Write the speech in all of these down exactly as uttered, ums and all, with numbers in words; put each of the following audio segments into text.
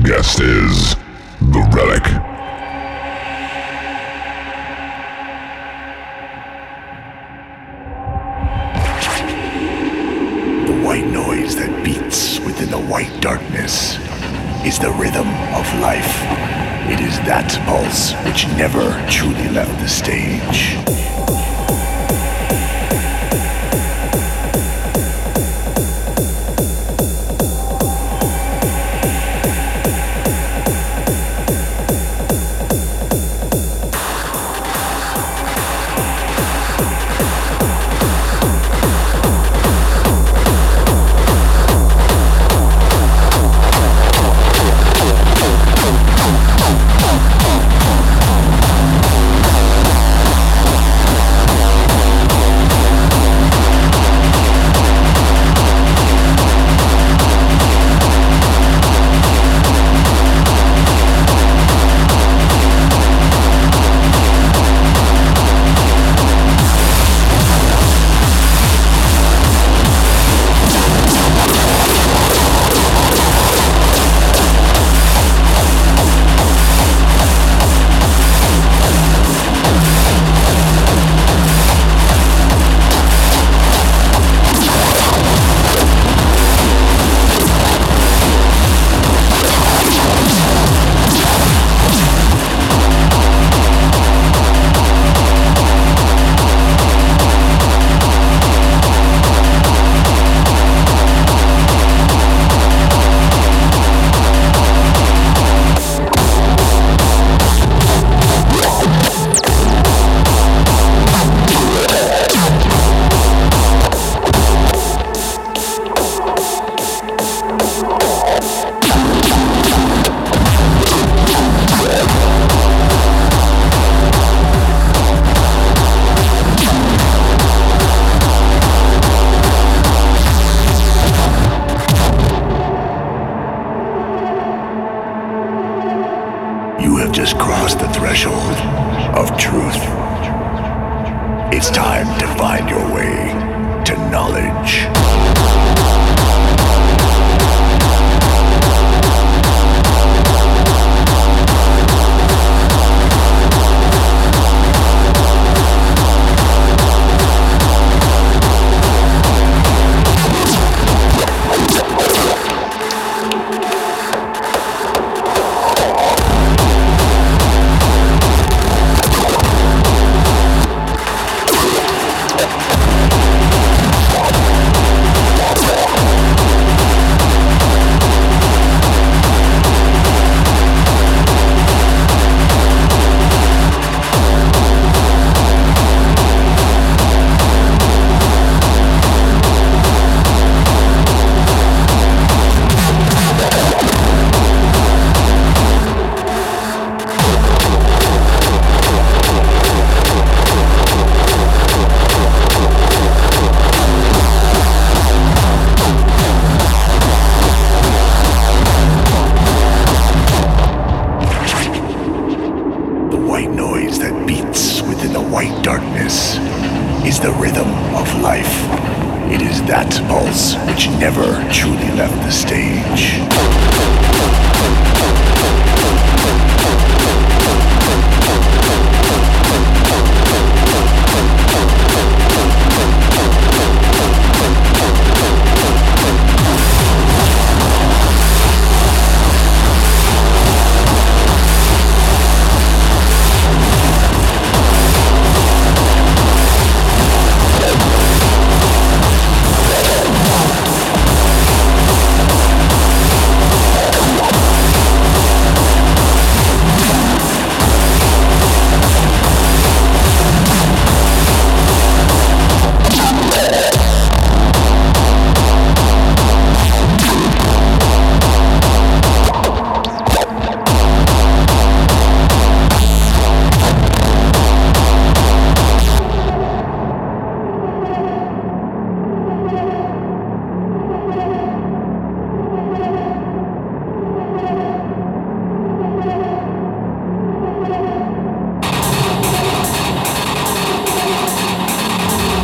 guest is The Relic. The white noise that beats within the white darkness is the rhythm of life. It is that pulse which never truly left the stage.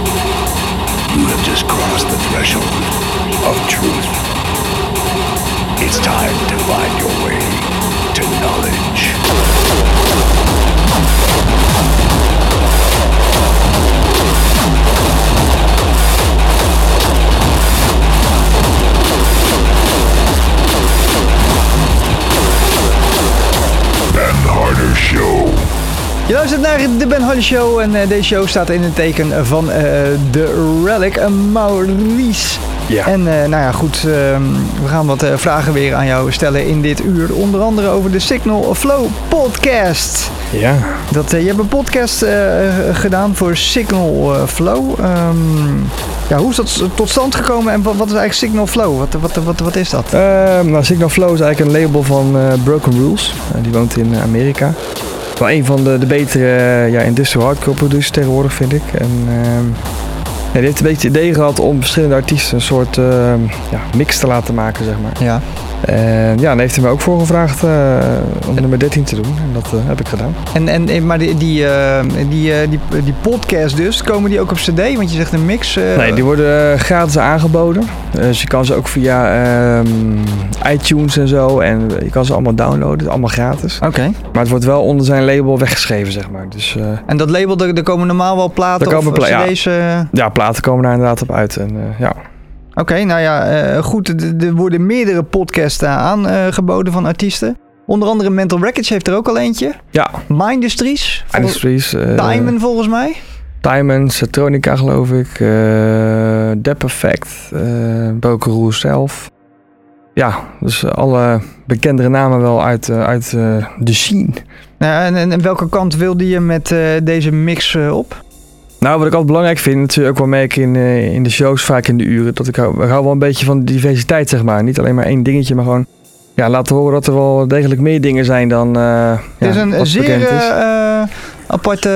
threshold of truth. It's time to find your way to knowledge. Ben Harder Show. Je luistert naar de Ben Harder Show en uh, deze show staat in het teken van uh, de Relic, uh, Maurice. Ja. En uh, nou ja, goed, uh, we gaan wat uh, vragen weer aan jou stellen in dit uur. Onder andere over de Signal Flow podcast. Ja. Dat, uh, je hebt een podcast uh, gedaan voor Signal uh, Flow. Um, ja, hoe is dat tot stand gekomen en wat, wat is eigenlijk Signal Flow? Wat, wat, wat, wat is dat? Uh, nou, Signal Flow is eigenlijk een label van uh, Broken Rules. Uh, die woont in uh, Amerika. Wel een van de, de betere uh, ja, industrial hardcore producers tegenwoordig, vind ik. En, uh, ja, die heeft een beetje het idee gehad om verschillende artiesten een soort uh, ja, mix te laten maken, zeg maar. Ja. En ja, dan heeft hij me ook voor gevraagd uh, om nummer dertien te doen. En dat uh, heb ik gedaan. En, en, maar die, die, uh, die, uh, die, die podcast dus, komen die ook op cd? Want je zegt een mix. Uh... Nee, die worden uh, gratis aangeboden. Uh, dus je kan ze ook via um, iTunes en zo. En je kan ze allemaal downloaden, allemaal gratis. Oké. Okay. Maar het wordt wel onder zijn label weggeschreven, zeg maar. Dus, uh, en dat label, er, er komen normaal wel platen komen of pla- cd's? Uh... Ja. ja, platen komen daar inderdaad op uit. En, uh, ja. Oké, okay, nou ja, uh, goed. Er worden meerdere podcasts uh, aangeboden van artiesten. Onder andere Mental Wreckage heeft er ook al eentje. Ja. Mindustries. Mindustries. Uh, Diamond volgens mij. Diamond, Satronica geloof ik. Uh, Dep Effect. Uh, Broken Rules zelf. Ja, dus alle bekendere namen wel uit, uh, uit uh, de scene. Ja, en, en welke kant wilde je met uh, deze mix uh, op? Nou, wat ik altijd belangrijk vind, dat zul je ook wel merken in, uh, in de shows, vaak in de uren, dat ik hou, ik hou wel een beetje van diversiteit, zeg maar. Niet alleen maar één dingetje, maar gewoon ja, laten horen dat er wel degelijk meer dingen zijn dan uh, Het is ja, een zeer uh, aparte,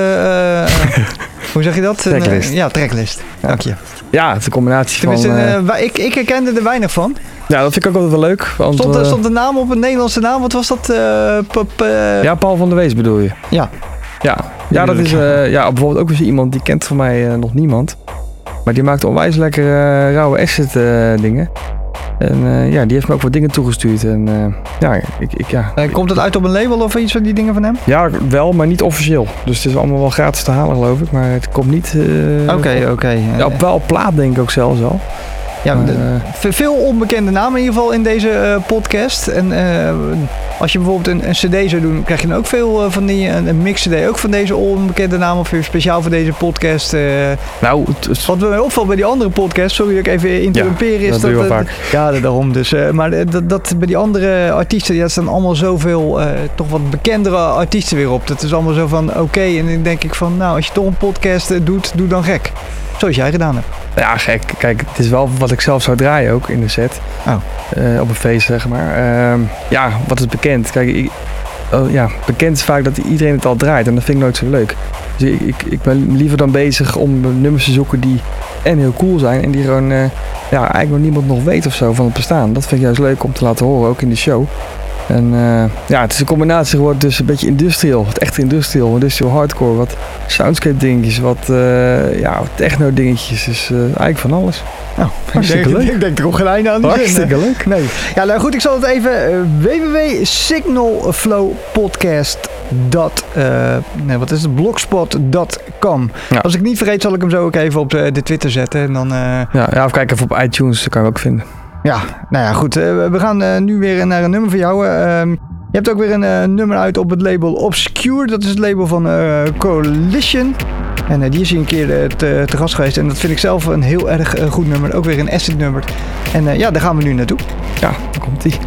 uh, hoe zeg je dat? Tracklist. Een, uh, ja, tracklist. Ja. Dank je. Ja, het is een combinatie Tenminste, van... Uh, uh, ik, ik herkende er weinig van. Ja, dat vind ik ook altijd wel leuk. Want, stond, uh, stond de naam op, een Nederlandse naam? Wat was dat? Uh, p- uh... Ja, Paul van der Wees bedoel je? Ja. Ja, ja dat is uh, ja, bijvoorbeeld ook weer iemand die kent van mij uh, nog niemand. Maar die maakt onwijs lekker uh, rauwe asset uh, dingen. En uh, ja, die heeft me ook wat dingen toegestuurd. En uh, ja, ik, ik, ja. Uh, komt het uit op een label of iets van die dingen van hem? Ja, wel, maar niet officieel. Dus het is allemaal wel gratis te halen, geloof ik. Maar het komt niet... Oké, uh, oké. Okay, okay. Ja, op, wel op plaat denk ik ook zelfs al. Ja, uh, de, veel onbekende namen in ieder geval in deze uh, podcast. En uh, als je bijvoorbeeld een, een cd zou doen, krijg je dan ook veel uh, van die, een, een mix cd ook van deze onbekende namen. Of speciaal voor deze podcast. Uh, nou, het, het... Wat me opvalt bij die andere podcast, sorry dat ik even interrumpeer, ja, is dat... dat, doe je wel uh, vaak. Ja, daarom dus. Uh, maar dat, dat bij die andere artiesten, ja, staan allemaal zoveel, uh, toch wat bekendere artiesten weer op. Dat is allemaal zo van, oké, okay, en dan denk ik van, nou, als je toch een podcast uh, doet, doe dan gek. Zoals jij gedaan hebt. Ja, gek. Kijk, het is wel wat ik zelf zou draaien ook in de set. Oh. Uh, op een feest, zeg maar. Uh, ja, wat is bekend? Kijk, ik, oh, ja, bekend is vaak dat iedereen het al draait. En dat vind ik nooit zo leuk. Dus ik, ik, ik ben liever dan bezig om nummers te zoeken die en heel cool zijn. En die gewoon uh, ja, eigenlijk nog niemand nog weet of zo van het bestaan. Dat vind ik juist leuk om te laten horen, ook in de show. En uh, ja, het is een combinatie geworden tussen een beetje industrial, wat echt industrial, industrial hardcore, wat soundscape dingetjes, wat uh, ja, techno dingetjes, dus uh, eigenlijk van alles. Nou, hartstikke ik denk, leuk. Ik denk er ook geen einde aan. Hartstikke zin, leuk. Nee. Ja, nou goed, ik zal het even uh, w w w punt signal flow podcast punt nee, wat is het? blogspot punt com. Ja. Als ik niet vergeet, zal ik hem zo ook even op de, de Twitter zetten en dan. Uh... Ja, ja, of kijk even op iTunes, dat kan je ook vinden. Ja, nou ja, goed. Uh, we gaan uh, nu weer naar een nummer van jou. Uh, je hebt ook weer een uh, nummer uit op het label Obscure. Dat is het label van uh, Coalition. En uh, die is hier een keer uh, te, te gast geweest. En dat vind ik zelf een heel erg uh, goed nummer. Ook weer een acid nummer. En uh, ja, daar gaan we nu naartoe. Ja, daar komt ie.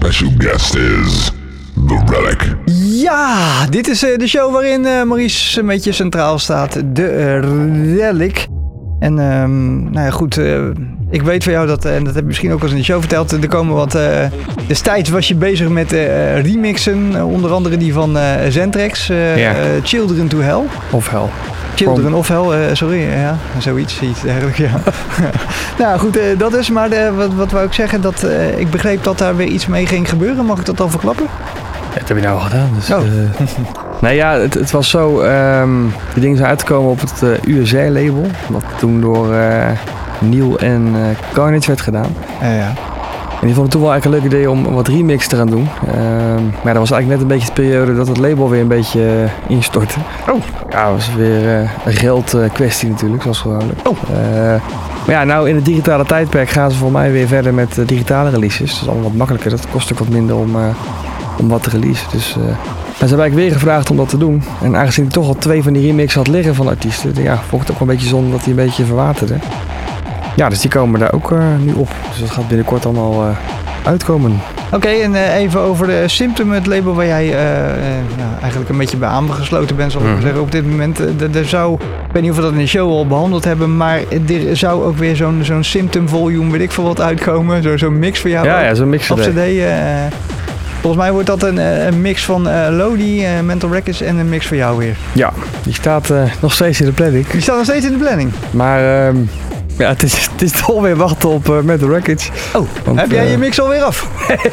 special guest is The Relic. Ja, dit is uh, de show waarin uh, Maurice een beetje centraal staat. De uh, Relic. En um, nou ja, goed, uh, ik weet van jou dat, en dat heb je misschien ook al eens in de show verteld, er komen wat, uh, destijds was je bezig met uh, remixen, uh, onder andere die van uh, Zentrex, uh, ja. uh, Children to Hell. Of Hell. Children of Hell, uh, sorry, ja, zoiets, iets dergelijks, ja. Nou goed, uh, dat is, maar uh, wat, wat wou ik zeggen, dat uh, ik begreep dat daar weer iets mee ging gebeuren, mag ik dat al verklappen? Ja, dat heb je nou al gedaan. Dus, oh. uh, nee, ja, het, het was zo, um, die dingen zijn uitgekomen op het uh, U S A-label, wat toen door uh, Neil en uh, Carnage werd gedaan. Uh, ja. En die vonden toen wel eigenlijk een leuk idee om wat remix te gaan doen. Um, maar dat was eigenlijk net een beetje de periode dat het label weer een beetje uh, instortte. Oh. Ja, dat was weer uh, een geld uh, kwestie natuurlijk, zoals gewoonlijk. Oh. Uh, maar ja, nou in het digitale tijdperk gaan ze voor mij weer verder met uh, digitale releases. Dat is allemaal wat makkelijker, dat kost ook wat minder om, uh, om wat te releasen. Dus, uh, en ze hebben eigenlijk weer gevraagd om dat te doen. En aangezien ik toch al twee van die remixen had liggen van artiesten, ja, vond ik het ook wel een beetje zonde dat die een beetje verwaterde. Ja, dus die komen daar ook uh, nu op. Dus dat gaat binnenkort allemaal uh, uitkomen. Oké, okay, en uh, even over de Symptom, het label waar jij uh, uh, ja, eigenlijk een beetje bij aangesloten bent, zal ik mm. zeggen, op dit moment. Uh, er zou, ik weet niet of we dat in de show al behandeld hebben, maar er zou ook weer zo'n zo'n Symptom volume, weet ik veel wat, uitkomen. Zo, zo'n mix voor jou. Ja, ja, zo'n mix op C D. Uh, volgens mij wordt dat een, een mix van uh, Lodi, uh, Mental Records en een mix voor jou weer. Ja, die staat uh, nog steeds in de planning. Die staat nog steeds in de planning? Maar... Um... Ja, het is, het is toch weer wachten op uh, Mental Records. Oh, want, heb jij uh, je mix alweer af?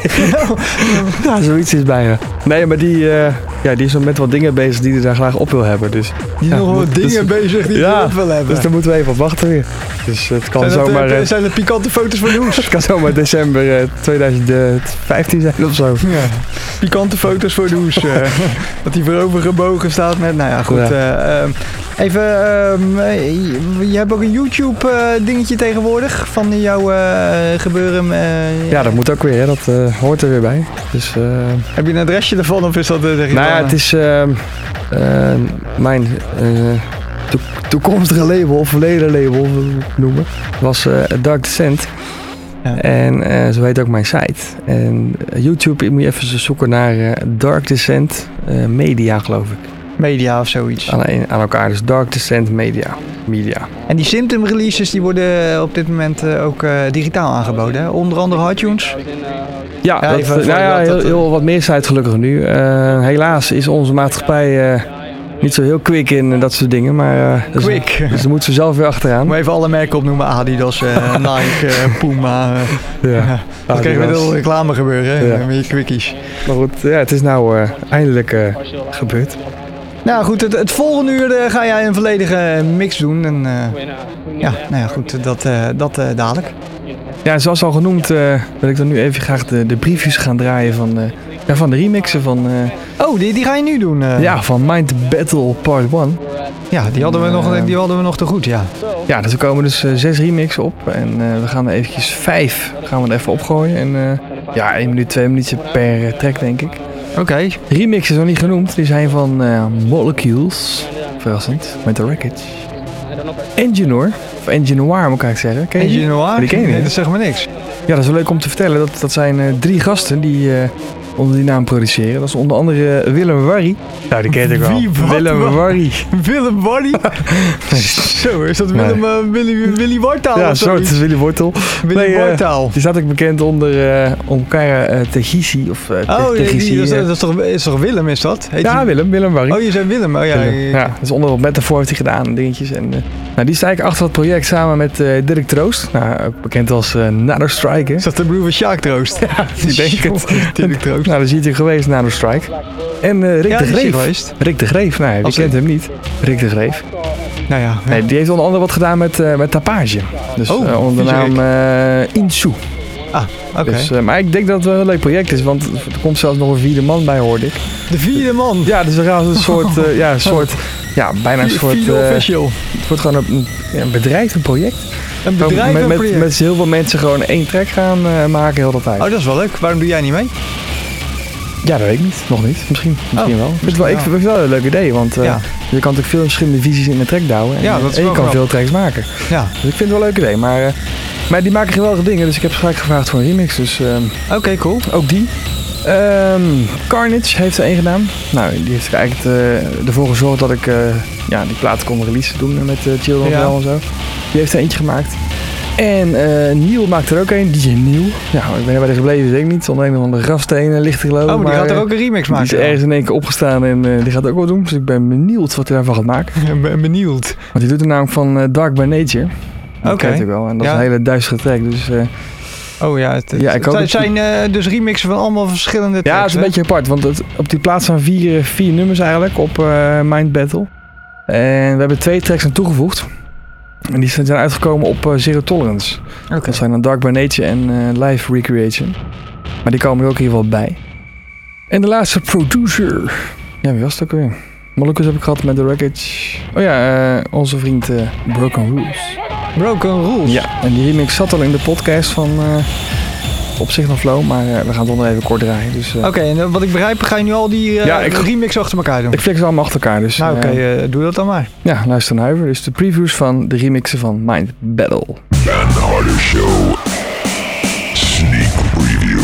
Ja, zoiets is bijna. Nee, maar die, uh, ja, die is nog met wat dingen bezig die hij daar graag op wil hebben. Dus, die ja, nog wat dus, dingen bezig die ja, hij op wil hebben. Dus dan moeten we even op wachten weer. Dus het kan zijn zomaar... Het, uh, zijn het pikante foto's van de hoes? Het kan zomaar december uh, twintig vijftien zijn of zo. Ja. Pikante foto's voor de hoes. Uh, dat hij voorover gebogen staat met... Nou ja, goed. Ja. Uh, uh, even... Uh, je hebt ook een YouTube uh, dingetje tegenwoordig van jouw uh, gebeuren. Uh, ja, dat moet ook weer. Hè. Dat uh, hoort er weer bij. Dus, uh, heb je een adresje ervan of is dat... Uh, zeg je nou ja, het is uh, uh, mijn uh, to- toekomstige label of verleden label noemen. was uh, Dark Descent. Ja. En uh, zo heet ook mijn site. En uh, YouTube moet je even zoeken naar uh, Dark Descent uh, Media, geloof ik. Media of zoiets. Aan, aan elkaar, dus Dark Descent Media. Media. En die Symptom releases die worden op dit moment uh, ook uh, digitaal aangeboden, hè? Onder andere iTunes. Ja, ja, dat, even, nou ja heel, heel wat meer site gelukkig nu. Uh, helaas is onze maatschappij uh, niet zo heel quick in dat soort dingen. Maar, uh, quick? Dus, dus daar moeten ze zelf weer achteraan. Moet even alle merken opnoemen. Adidas, uh, Nike, uh, Puma. Uh, ja. ja. Dat krijg je met heel reclame gebeuren, hè? Ja. Met je quickies. Maar goed, ja, het is nou uh, eindelijk uh, gebeurd. Nou goed, het, het volgende uur uh, ga jij een volledige mix doen. En, uh, ja, nou ja, goed, dat, uh, dat uh, dadelijk. Ja, zoals al genoemd uh, wil ik dan nu even graag de, de briefjes gaan draaien van, uh, ja, van de remixen van... Uh, oh, die, die ga je nu doen? Uh. Ja, van Mind Battle Part één. Ja, die hadden we, uh, nog, die hadden we nog te goed, ja. Ja, dus er komen dus uh, zes remixen op. En uh, we gaan er eventjes vijf gaan we er even opgooien. En uh, ja, één minuut, twee minuutjes per uh, track, denk ik. Oké. Okay. Remixes is nog niet genoemd. Die zijn van uh, Molecules. Verrassend. Mental Records. Engineer. Of Engineer moet ik eigenlijk zeggen. Ken je die? Engineer? Die ken je niet. Nee, dat zegt me niks. Ja, dat is wel leuk om te vertellen. Dat, dat zijn uh, drie gasten die uh, onder die naam produceren. Dat is onder andere Willem Warry. Nou, die ken ik wel. Wie, wat, Willem wat? Warry. Willem Warry? Zo, is dat Willem, nee. uh, Willy, Willy Wartaal? Ja, soort is Willy Wortel. Willy nee, Wartaal. Uh, die staat ook bekend onder uh, Onkara uh, Tegisi. Of uh, oh, te- Tegisi, die, die, uh. dat is toch, is toch Willem, is dat? Heet ja, die? Willem. Willem Warry. Oh, je zei Willem. Oh, ja, Willem. Ja, ja, dat is onder wat metafoor heeft hij gedaan. Dingetjes. En, uh, nou, die sta ik achter het project samen met uh, Dirk Troost. Nou, ook bekend als uh, Nano Strike. Hè? Is dat de broer van Sjaak Troost? Ja, die denk het. Dirk Troost. Nou, dan zie je het geweest, Nano Strike. En uh, Rick ja, de Greef. Geweest. Rick de Greef, nou, wie kent hem niet? Rick de Greef. Nou ja, ja. Nee, die heeft onder andere wat gedaan met, uh, met Tapage. Dus oh, uh, onder de naam uh, Insu. Ah, oké. Okay. Dus, uh, maar ik denk dat het wel een leuk project is, want er komt zelfs nog een vierde man bij, hoorde ik. De vierde man? Ja, dus we gaan een soort, uh, ja, een soort, ja, bijna een soort... Vierde uh, official. Het wordt gewoon een, een, een bedrijf, een project. Een bedrijf, met, een met, project? Met heel veel mensen gewoon één track gaan uh, maken heel de tijd. Oh, dat is wel leuk. Waarom doe jij niet mee? Ja, dat weet ik niet. Nog niet. Misschien, misschien oh, wel. Ik vind, wel, ik vind het wel een leuk idee, want uh, ja. je kan natuurlijk veel verschillende visies in een track douwen. En, ja, dat is en je kan grappig. veel tracks maken. Ja. Dus ik vind het wel een leuk idee. Maar uh, Maar die maken geweldige dingen, dus ik heb ze gelijk gevraagd voor een remix. Dus um, Oké, okay, cool. ook die. Um, Carnage heeft er één gedaan. Nou, die heeft er eigenlijk uh, ervoor gezorgd dat ik uh, ja, die platen kon releasen doen met uh, Children of Hell en zo. Die heeft er eentje gemaakt. En uh, Neil maakt er ook een, D J Neil. Ja, ik ben er bij de gebleven, weet ik niet. Zonder een of andere grafstenen ligt er geloof ik. Oh, maar die gaat er ook een remix maken. Die is ergens in één keer opgestaan en uh, die gaat ook wel doen. Dus ik ben benieuwd wat hij daarvan gaat maken. Ik ben benieuwd. Want die doet er namelijk van uh, Dark by Nature. Dat Oké. weet ik wel. En dat ja. is een hele duistere track. Dus, uh, oh ja, het, het, ja ik het, het dat zijn uh, dus remixen van allemaal verschillende tracks. Ja, het is een hè? beetje apart. Want het, op die plaats staan vier, vier nummers eigenlijk op uh, Mind Battle. En we hebben twee tracks aan toegevoegd. En die zijn uitgekomen op uh, Zero Tolerance. Okay. Dat zijn dan Dark by Nature en uh, Live Recreation. Maar die komen er ook in ieder geval bij. En de laatste producer. Ja, wie was het ook weer? Moluccas heb ik gehad met The Wreckage. Oh ja, uh, onze vriend uh, Broken Rules. Broken Rules? Ja, en die remix zat al in de podcast van uh, Op Signal Flow. Maar uh, we gaan het nog even kort draaien. Dus, uh, oké, okay, en uh, wat ik begrijp, ga je nu al die uh, ja, ik, remix achter elkaar doen? Ik flik ze allemaal achter elkaar. Dus, nou oké, okay, uh, doe dat dan maar. Ja, luister naar Huiver. Dus de previews van de remixen van Mind Battle. Ben Harder Show. Sneak preview.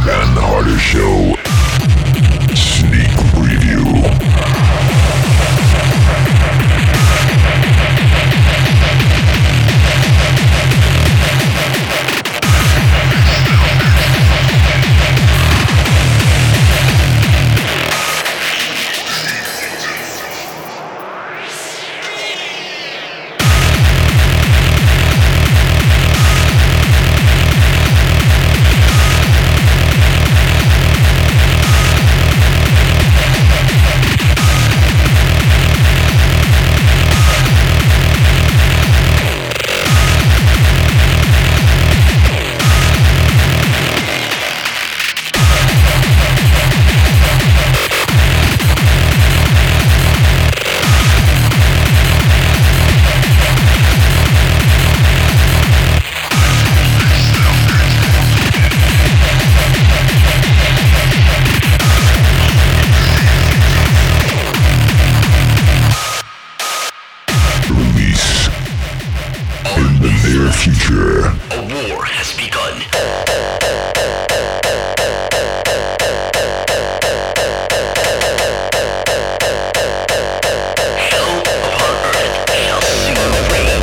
Dan Harder Show Sneak Preview. Future. A war has begun. Hell upon earth shall soon reign.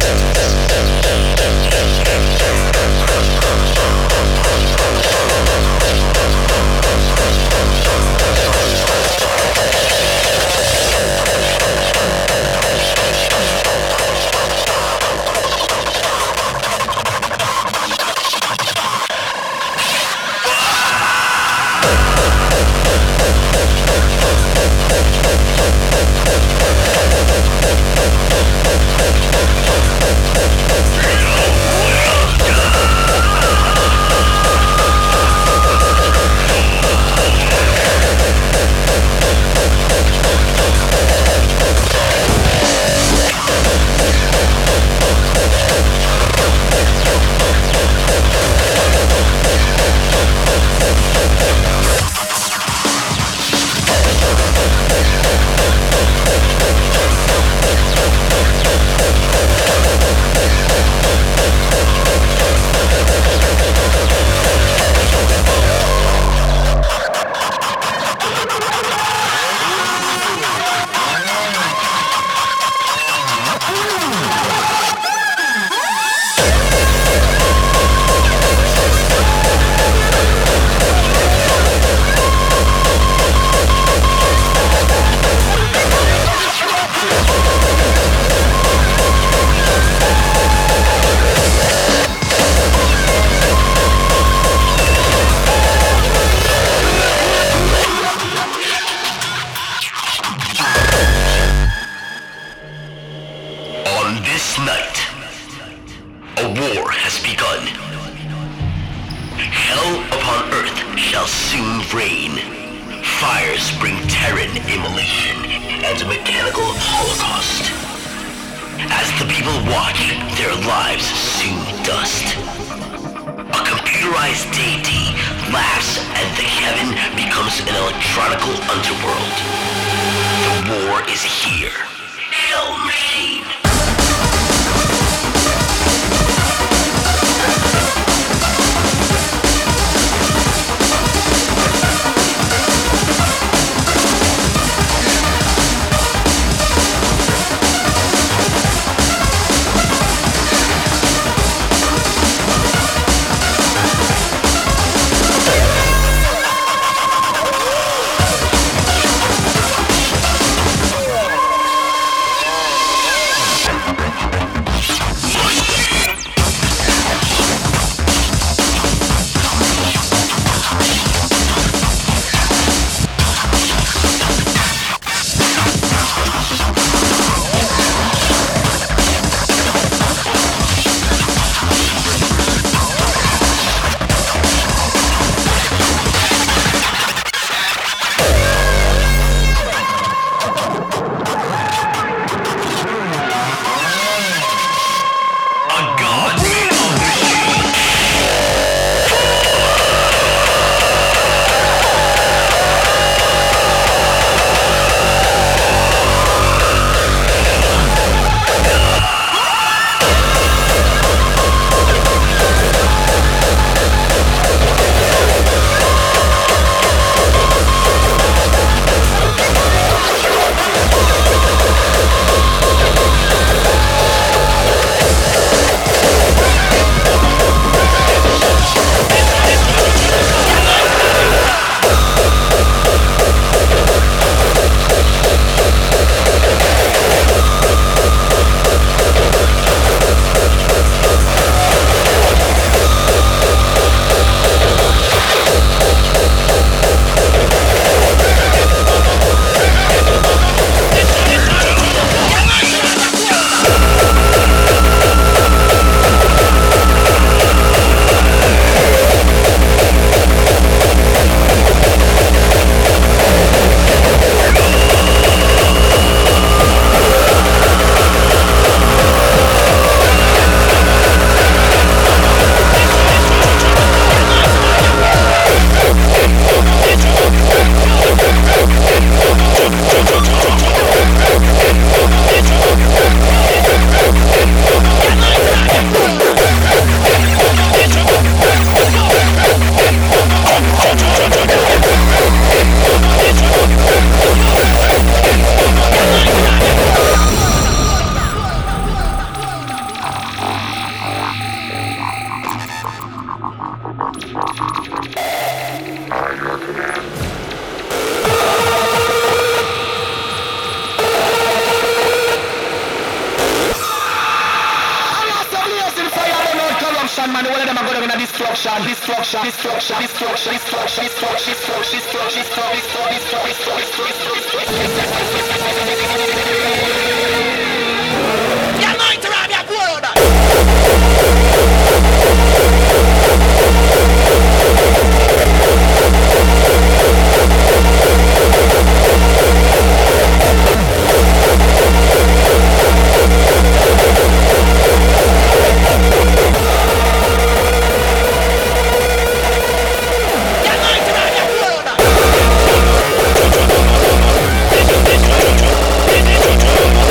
and the one of them are going to destruction, destruction, destruction, destruction, destruction, destruction, destruction, destruction, destruction, you're going to rob your world. This is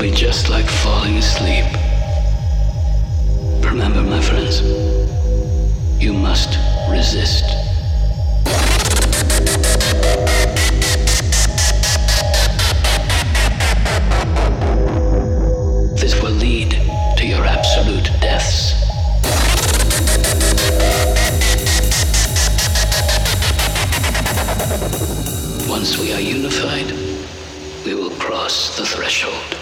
be just like falling asleep. Remember, my friends, you must resist. This will lead to your absolute deaths. Once we are unified, we will cross the threshold.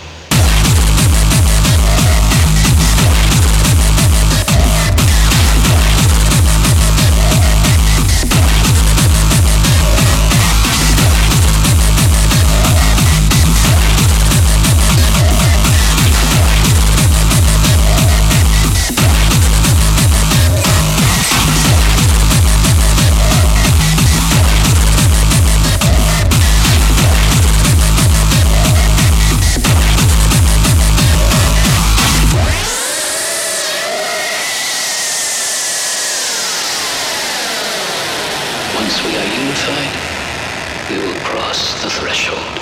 Once we are unified, we will cross the threshold.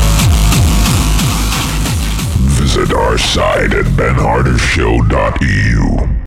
Visit our site at ben harder show dot e